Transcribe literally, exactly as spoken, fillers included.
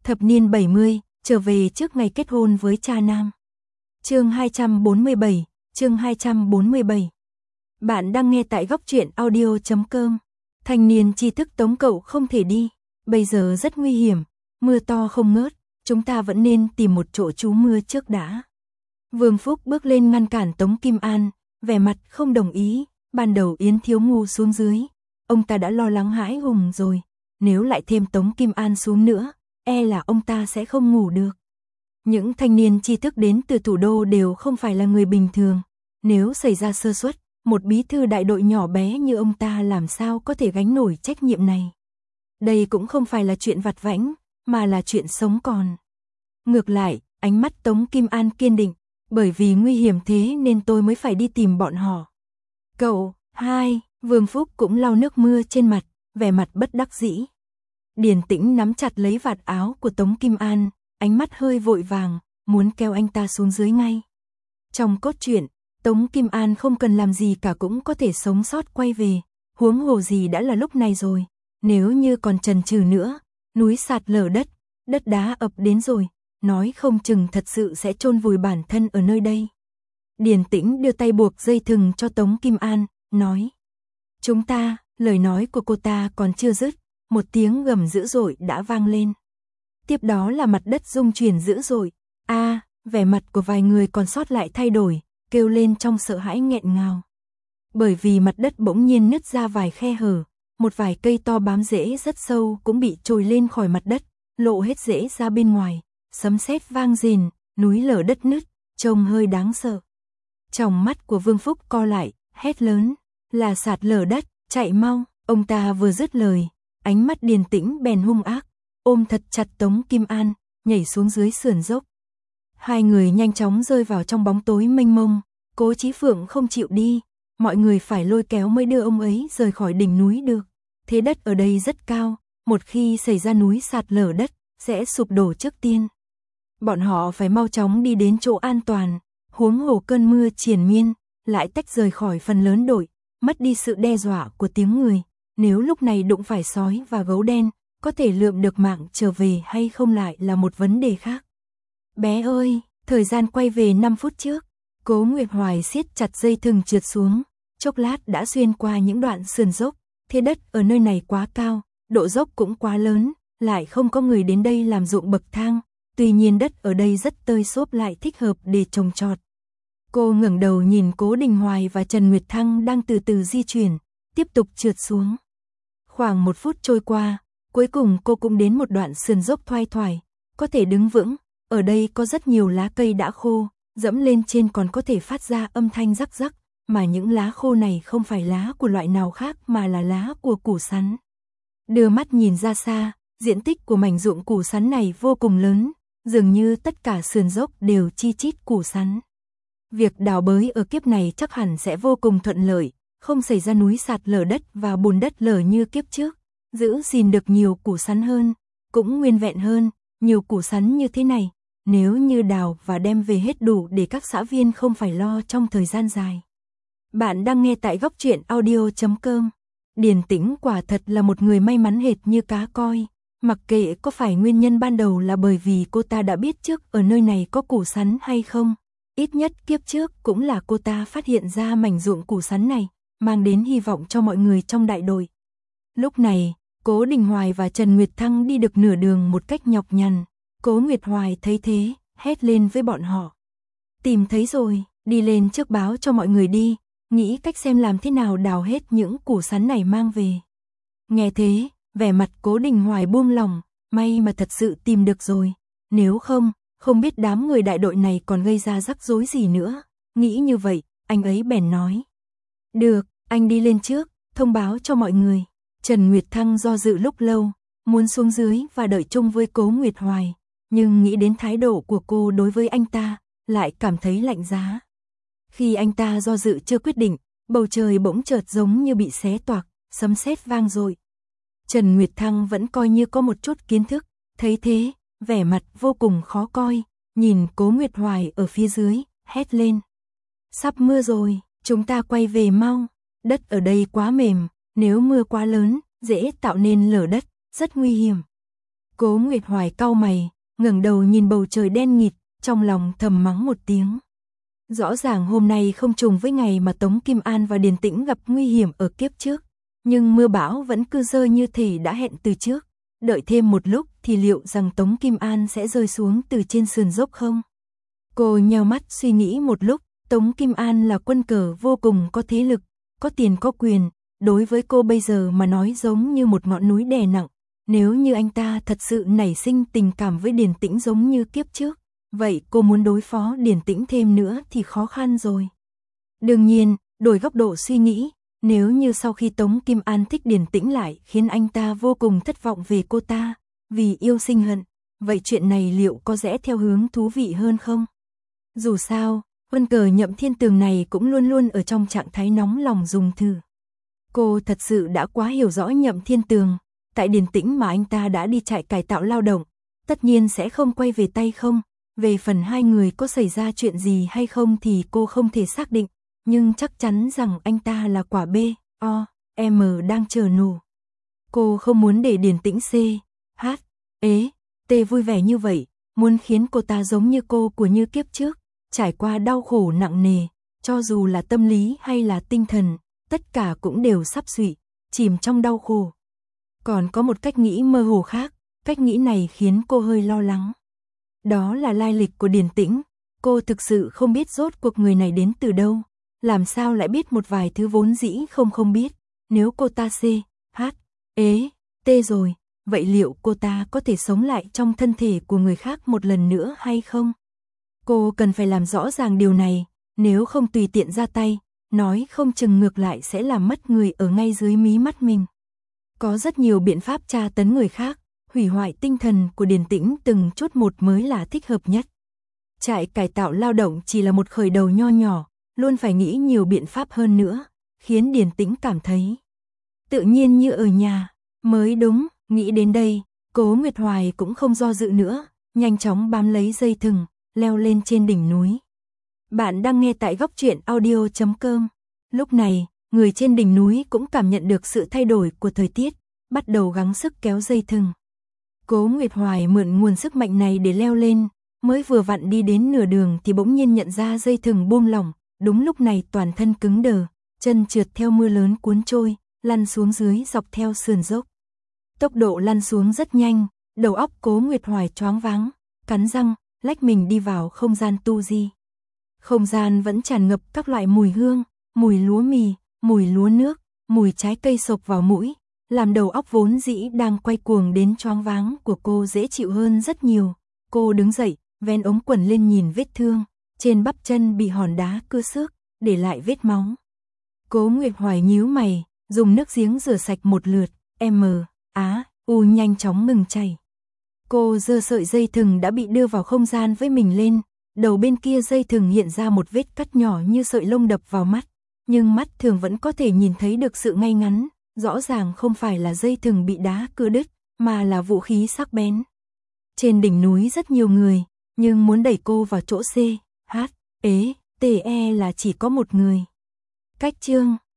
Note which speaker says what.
Speaker 1: Thập niên bảy mươi, trở về trước ngày kết hôn với cha nam. Chương hai trăm bốn mươi bảy, chương hai trăm bốn mươi bảy. Bạn đang nghe tại góc truyện audio chấm com. Thanh niên tri thức Tống cậu không thể đi, bây giờ rất nguy hiểm, mưa to không ngớt, chúng ta vẫn nên tìm một chỗ trú mưa trước đã. Vương Phúc bước lên ngăn cản Tống Kim An, vẻ mặt không đồng ý, ban đầu Yến Thiếu Ngu xuống dưới, ông ta đã lo lắng hãi hùng rồi, nếu lại thêm Tống Kim An xuống nữa, e là ông ta sẽ không ngủ được. Những thanh niên tri thức đến từ thủ đô đều không phải là người bình thường, nếu xảy ra sơ suất, một bí thư đại đội nhỏ bé như ông ta làm sao có thể gánh nổi trách nhiệm này. Đây cũng không phải là chuyện vặt vãnh, mà là chuyện sống còn. Ngược lại, ánh mắt Tống Kim An kiên định, bởi vì nguy hiểm thế nên tôi mới phải đi tìm bọn họ. Cậu, hai, Vương Phúc cũng lau nước mưa trên mặt, vẻ mặt bất đắc dĩ. Điền Tĩnh nắm chặt lấy vạt áo của Tống Kim An, ánh mắt hơi vội vàng, muốn kéo anh ta xuống dưới ngay. Trong cốt truyện, Tống Kim An không cần làm gì cả cũng có thể sống sót quay về, huống hồ gì đã là lúc này rồi, nếu như còn chần chừ nữa, núi sạt lở đất, đất đá ập đến rồi, nói không chừng thật sự sẽ chôn vùi bản thân ở nơi đây. Điền Tĩnh đưa tay buộc dây thừng cho Tống Kim An, nói: "Chúng ta", lời nói của cô ta còn chưa dứt, một tiếng gầm dữ dội đã vang lên. Tiếp đó là mặt đất rung chuyển dữ dội. A, à, vẻ mặt của vài người còn sót lại thay đổi, kêu lên trong sợ hãi nghẹn ngào. Bởi vì mặt đất bỗng nhiên nứt ra vài khe hở, một vài cây to bám rễ rất sâu cũng bị trồi lên khỏi mặt đất, lộ hết rễ ra bên ngoài, sấm sét vang rền, núi lở đất nứt, trông hơi đáng sợ. Trong mắt của Vương Phúc co lại, hét lớn: "Là sạt lở đất, chạy mau!" Ông ta vừa dứt lời, ánh mắt Điền Tĩnh bèn hung ác, ôm thật chặt Tống Kim An, nhảy xuống dưới sườn dốc. Hai người nhanh chóng rơi vào trong bóng tối mênh mông, Cố Chí Phượng không chịu đi, mọi người phải lôi kéo mới đưa ông ấy rời khỏi đỉnh núi được. Thế đất ở đây rất cao, một khi xảy ra núi sạt lở đất, sẽ sụp đổ trước tiên. Bọn họ phải mau chóng đi đến chỗ an toàn, huống hồ cơn mưa triền miên, lại tách rời khỏi phần lớn đội, mất đi sự đe dọa của tiếng người. Nếu lúc này đụng phải sói và gấu đen, có thể lượm được mạng trở về hay không lại là một vấn đề khác. Bé ơi, thời gian quay về năm phút trước, Cố Nguyệt Hoài siết chặt dây thừng trượt xuống, chốc lát đã xuyên qua những đoạn sườn dốc, thế đất ở nơi này quá cao, độ dốc cũng quá lớn, lại không có người đến đây làm ruộng bậc thang, tuy nhiên đất ở đây rất tơi xốp lại thích hợp để trồng trọt. Cô ngẩng đầu nhìn Cố Đình Hoài và Trần Nguyệt Thăng đang từ từ di chuyển, tiếp tục trượt xuống. Khoảng một phút trôi qua, cuối cùng cô cũng đến một đoạn sườn dốc thoai thoải, có thể đứng vững, ở đây có rất nhiều lá cây đã khô, dẫm lên trên còn có thể phát ra âm thanh rắc rắc, mà những lá khô này không phải lá của loại nào khác mà là lá của củ sắn. Đưa mắt nhìn ra xa, diện tích của mảnh ruộng củ sắn này vô cùng lớn, dường như tất cả sườn dốc đều chi chít củ sắn. Việc đào bới ở kiếp này chắc hẳn sẽ vô cùng thuận lợi, không xảy ra núi sạt lở đất và bùn đất lở như kiếp trước, giữ gìn được nhiều củ sắn hơn, cũng nguyên vẹn hơn, nhiều củ sắn như thế này, nếu như đào và đem về hết đủ để các xã viên không phải lo trong thời gian dài. Bạn đang nghe tại góc truyện audio chấm com. Điền Tĩnh quả thật là một người may mắn hệt như cá coi, mặc kệ có phải nguyên nhân ban đầu là bởi vì cô ta đã biết trước ở nơi này có củ sắn hay không, ít nhất kiếp trước cũng là cô ta phát hiện ra mảnh ruộng củ sắn này, mang đến hy vọng cho mọi người trong đại đội. Lúc này, Cố Đình Hoài và Trần Nguyệt Thăng đi được nửa đường một cách nhọc nhằn, Cố Nguyệt Hoài thấy thế, hét lên với bọn họ: "Tìm thấy rồi, đi lên trước báo cho mọi người đi, nghĩ cách xem làm thế nào đào hết những củ sắn này mang về." Nghe thế, vẻ mặt Cố Đình Hoài buông lỏng, may mà thật sự tìm được rồi, nếu không, không biết đám người đại đội này còn gây ra rắc rối gì nữa. Nghĩ như vậy, anh ấy bèn nói: "Được, anh đi lên trước, thông báo cho mọi người." Trần Nguyệt Thăng do dự lúc lâu, muốn xuống dưới và đợi chung với Cố Nguyệt Hoài, nhưng nghĩ đến thái độ của cô đối với anh ta, lại cảm thấy lạnh giá. Khi anh ta do dự chưa quyết định, bầu trời bỗng chợt giống như bị xé toạc, sấm sét vang dội. Trần Nguyệt Thăng vẫn coi như có một chút kiến thức, thấy thế, vẻ mặt vô cùng khó coi, nhìn Cố Nguyệt Hoài ở phía dưới, hét lên: "Sắp mưa rồi, chúng ta quay về mau, đất ở đây quá mềm, nếu mưa quá lớn, dễ tạo nên lở đất, rất nguy hiểm." Cố Nguyệt Hoài cau mày, ngẩng đầu nhìn bầu trời đen nghịt, trong lòng thầm mắng một tiếng. Rõ ràng hôm nay không trùng với ngày mà Tống Kim An và Điền Tĩnh gặp nguy hiểm ở kiếp trước, nhưng mưa bão vẫn cứ rơi như thể đã hẹn từ trước, đợi thêm một lúc thì liệu rằng Tống Kim An sẽ rơi xuống từ trên sườn dốc không? Cô nheo mắt suy nghĩ một lúc, Tống Kim An là quân cờ vô cùng có thế lực, có tiền có quyền, đối với cô bây giờ mà nói giống như một ngọn núi đè nặng, nếu như anh ta thật sự nảy sinh tình cảm với Điền Tĩnh giống như kiếp trước, vậy cô muốn đối phó Điền Tĩnh thêm nữa thì khó khăn rồi. Đương nhiên, đổi góc độ suy nghĩ, nếu như sau khi Tống Kim An thích Điền Tĩnh lại khiến anh ta vô cùng thất vọng về cô ta, vì yêu sinh hận, vậy chuyện này liệu có rẽ theo hướng thú vị hơn không? Dù sao, quân cờ Nhậm Thiên Tường này cũng luôn luôn ở trong trạng thái nóng lòng dùng thử. Cô thật sự đã quá hiểu rõ Nhậm Thiên Tường, tại Điền Tĩnh mà anh ta đã đi trại cải tạo lao động, tất nhiên sẽ không quay về tay không. Về phần hai người có xảy ra chuyện gì hay không thì cô không thể xác định, nhưng chắc chắn rằng anh ta là quả B, O, M đang chờ nổ. Cô không muốn để Điền Tĩnh C, H, ế, T vui vẻ như vậy, muốn khiến cô ta giống như cô của như kiếp trước, trải qua đau khổ nặng nề, cho dù là tâm lý hay là tinh thần, tất cả cũng đều sắp xụy, chìm trong đau khổ. Còn có một cách nghĩ mơ hồ khác, cách nghĩ này khiến cô hơi lo lắng. Đó là lai lịch của Điền Tĩnh, cô thực sự không biết rốt cuộc người này đến từ đâu, làm sao lại biết một vài thứ vốn dĩ không không biết, nếu cô ta C, H, ế, T rồi, vậy liệu cô ta có thể sống lại trong thân thể của người khác một lần nữa hay không? Cô cần phải làm rõ ràng điều này, nếu không tùy tiện ra tay, nói không chừng ngược lại sẽ làm mất người ở ngay dưới mí mắt mình. Có rất nhiều biện pháp tra tấn người khác, hủy hoại tinh thần của Điền Tĩnh từng chút một mới là thích hợp nhất. Trại cải tạo lao động chỉ là một khởi đầu nho nhỏ, luôn phải nghĩ nhiều biện pháp hơn nữa, khiến Điền Tĩnh cảm thấy tự nhiên như ở nhà, mới đúng. Nghĩ đến đây, Cố Nguyệt Hoài cũng không do dự nữa, nhanh chóng bám lấy dây thừng, leo lên trên đỉnh núi. Bạn đang nghe tại góc truyện audio chấm com. Lúc này, người trên đỉnh núi cũng cảm nhận được sự thay đổi của thời tiết, bắt đầu gắng sức kéo dây thừng. Cố Nguyệt Hoài mượn nguồn sức mạnh này để leo lên, mới vừa vặn đi đến nửa đường thì bỗng nhiên nhận ra dây thừng buông lỏng, đúng lúc này toàn thân cứng đờ, chân trượt theo mưa lớn cuốn trôi, lăn xuống dưới dọc theo sườn dốc. Tốc độ lăn xuống rất nhanh, đầu óc Cố Nguyệt Hoài choáng váng, cắn răng, lách mình đi vào không gian tu di. Không gian vẫn tràn ngập các loại mùi hương, mùi lúa mì, mùi lúa nước, mùi trái cây sộc vào mũi, làm đầu óc vốn dĩ đang quay cuồng đến choáng váng của cô dễ chịu hơn rất nhiều. Cô đứng dậy, vén ống quần lên nhìn vết thương, trên bắp chân bị hòn đá cưa xước, để lại vết máu. Cố Nguyệt Hoài nhíu mày, dùng nước giếng rửa sạch một lượt, M, Á, U nhanh chóng ngừng chảy. Cô giơ sợi dây thừng đã bị đưa vào không gian với mình lên, đầu bên kia dây thừng hiện ra một vết cắt nhỏ như sợi lông đập vào mắt, nhưng mắt thường vẫn có thể nhìn thấy được sự ngay ngắn, rõ ràng không phải là dây thừng bị đá cưa đứt, mà là vũ khí sắc bén. Trên đỉnh núi rất nhiều người, nhưng muốn đẩy cô vào chỗ C, H, ế, T, E là chỉ có một người. Cách chương